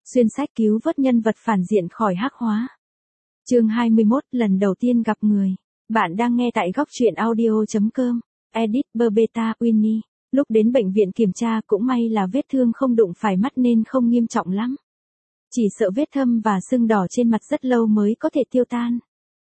Xuyên sách cứu vớt nhân vật phản diện khỏi hắc hóa. Chương 21, lần đầu tiên gặp người. Bạn đang nghe tại góc truyện audio.com. Edit Beta Winnie. Lúc đến bệnh viện kiểm tra cũng may là vết thương không đụng phải mắt nên không nghiêm trọng lắm. Chỉ sợ vết thâm và sưng đỏ trên mặt rất lâu mới có thể tiêu tan.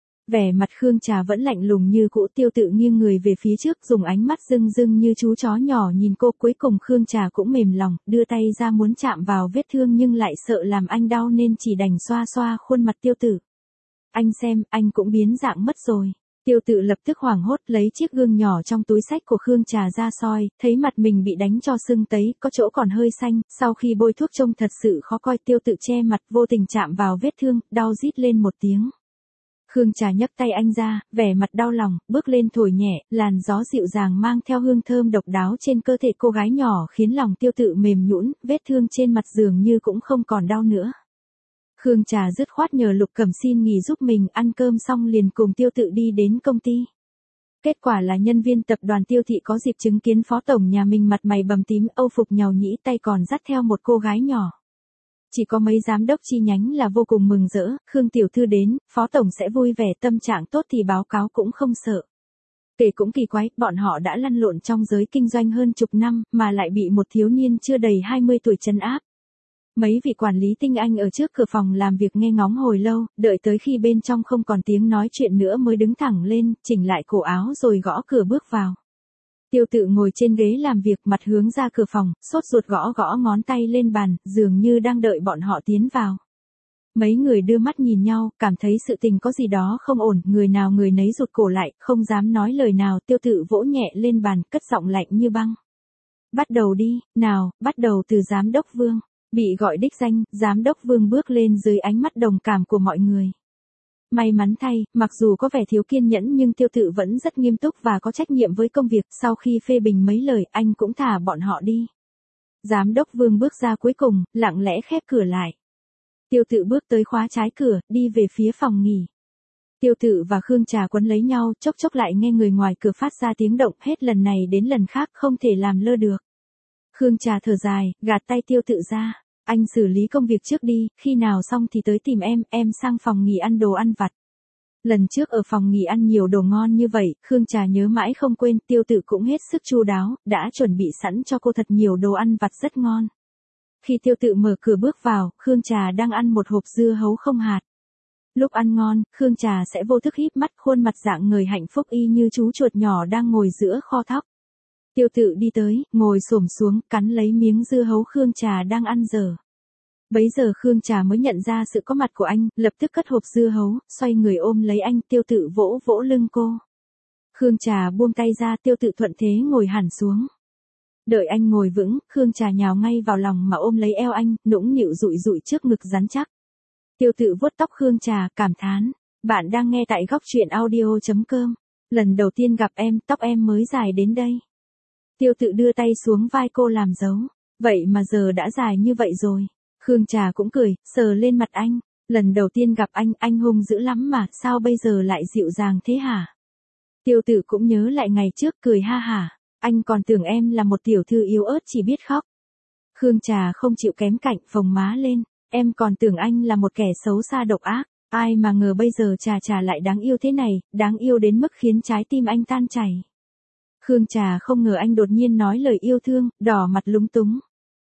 Vẻ mặt Khương Trà vẫn lạnh lùng như cũ, Tiêu Tự nghiêng người về phía trước dùng ánh mắt rưng rưng như chú chó nhỏ nhìn cô. Cuối cùng Khương Trà cũng mềm lòng, đưa tay ra muốn chạm vào vết thương nhưng lại sợ làm anh đau nên chỉ đành xoa xoa khuôn mặt Tiêu Tự. Anh xem, anh cũng biến dạng mất rồi. Tiêu Tự lập tức hoảng hốt lấy chiếc gương nhỏ trong túi xách của Khương Trà ra soi, thấy mặt mình bị đánh cho sưng tấy, có chỗ còn hơi xanh, sau khi bôi thuốc trông thật sự khó coi. Tiêu Tự che mặt vô tình chạm vào vết thương, đau rít lên một tiếng. Khương Trà nhấc tay anh ra, vẻ mặt đau lòng, bước lên thổi nhẹ, làn gió dịu dàng mang theo hương thơm độc đáo trên cơ thể cô gái nhỏ khiến lòng Tiêu Tự mềm nhũn, vết thương trên mặt dường như cũng không còn đau nữa. Khương Trà dứt khoát nhờ Lục Cẩm xin nghỉ giúp mình, ăn cơm xong liền cùng Tiêu Tự đi đến công ty. Kết quả là nhân viên tập đoàn Tiêu thị có dịp chứng kiến phó tổng nhà mình mặt mày bầm tím, âu phục nhàu nhĩ, tay còn dắt theo một cô gái nhỏ. Chỉ có mấy giám đốc chi nhánh là vô cùng mừng rỡ, Khương tiểu thư đến, phó tổng sẽ vui vẻ, tâm trạng tốt thì báo cáo cũng không sợ. Kể cũng kỳ quái, bọn họ đã lăn lộn trong giới kinh doanh hơn chục năm, mà lại bị một thiếu niên chưa đầy 20 tuổi trấn áp. Mấy vị quản lý tinh anh ở trước cửa phòng làm việc nghe ngóng hồi lâu, đợi tới khi bên trong không còn tiếng nói chuyện nữa mới đứng thẳng lên, chỉnh lại cổ áo rồi gõ cửa bước vào. Tiêu Tự ngồi trên ghế làm việc, mặt hướng ra cửa phòng, sốt ruột gõ gõ ngón tay lên bàn, dường như đang đợi bọn họ tiến vào. Mấy người đưa mắt nhìn nhau, cảm thấy sự tình có gì đó không ổn, người nào người nấy rụt cổ lại, không dám nói lời nào. Tiêu Tự vỗ nhẹ lên bàn, cất giọng lạnh như băng. Bắt đầu đi, nào, bắt đầu từ giám đốc Vương. Bị gọi đích danh, giám đốc Vương bước lên dưới ánh mắt đồng cảm của mọi người. May mắn thay, mặc dù có vẻ thiếu kiên nhẫn nhưng Tiêu Tự vẫn rất nghiêm túc và có trách nhiệm với công việc. Sau khi phê bình mấy lời, anh cũng thả bọn họ đi. Giám đốc Vương bước ra cuối cùng, lặng lẽ khép cửa lại. Tiêu Tự bước tới khóa trái cửa, đi về phía phòng nghỉ. Tiêu Tự và Khương Trà quấn lấy nhau, chốc chốc lại nghe người ngoài cửa phát ra tiếng động, hết lần này đến lần khác không thể làm lơ được. Khương Trà thở dài, gạt tay Tiêu Tự ra. Anh xử lý công việc trước đi, khi nào xong thì tới tìm em sang phòng nghỉ ăn đồ ăn vặt. Lần trước ở phòng nghỉ ăn nhiều đồ ngon như vậy, Khương Trà nhớ mãi không quên, Tiêu Tự cũng hết sức chu đáo, đã chuẩn bị sẵn cho cô thật nhiều đồ ăn vặt rất ngon. Khi Tiêu Tự mở cửa bước vào, Khương Trà đang ăn một hộp dưa hấu không hạt. Lúc ăn ngon, Khương Trà sẽ vô thức híp mắt, khuôn mặt dạng người hạnh phúc y như chú chuột nhỏ đang ngồi giữa kho thóc. Tiêu Tự đi tới, ngồi xổm xuống, cắn lấy miếng dưa hấu Khương Trà đang ăn dở. Bấy giờ Khương Trà mới nhận ra sự có mặt của anh, lập tức cất hộp dưa hấu, xoay người ôm lấy anh. Tiêu Tự vỗ vỗ lưng cô. Khương Trà buông tay ra, Tiêu Tự thuận thế ngồi hẳn xuống. Đợi anh ngồi vững, Khương Trà nhào ngay vào lòng mà ôm lấy eo anh, nũng nịu dụi dụi trước ngực rắn chắc. Tiêu Tự vuốt tóc Khương Trà, cảm thán. Bạn đang nghe tại góc truyện audio.com. Lần đầu tiên gặp em, tóc em mới dài đến đây. Tiêu Tự đưa tay xuống vai cô làm dấu. Vậy mà giờ đã dài như vậy rồi. Khương Trà cũng cười, sờ lên mặt anh. Lần đầu tiên gặp anh hung dữ lắm mà, sao bây giờ lại dịu dàng thế hả? Tiêu Tự cũng nhớ lại ngày trước, cười ha hả. Anh còn tưởng em là một tiểu thư yếu ớt chỉ biết khóc. Khương Trà không chịu kém cạnh, phồng má lên. Em còn tưởng anh là một kẻ xấu xa độc ác. Ai mà ngờ bây giờ Trà lại đáng yêu thế này, đáng yêu đến mức khiến trái tim anh tan chảy. Khương Trà không ngờ anh đột nhiên nói lời yêu thương, đỏ mặt lúng túng.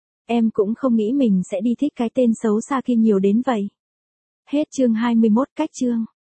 Em cũng không nghĩ mình sẽ đi thích cái tên xấu xa kia nhiều đến vậy. Hết chương 21, cách chương.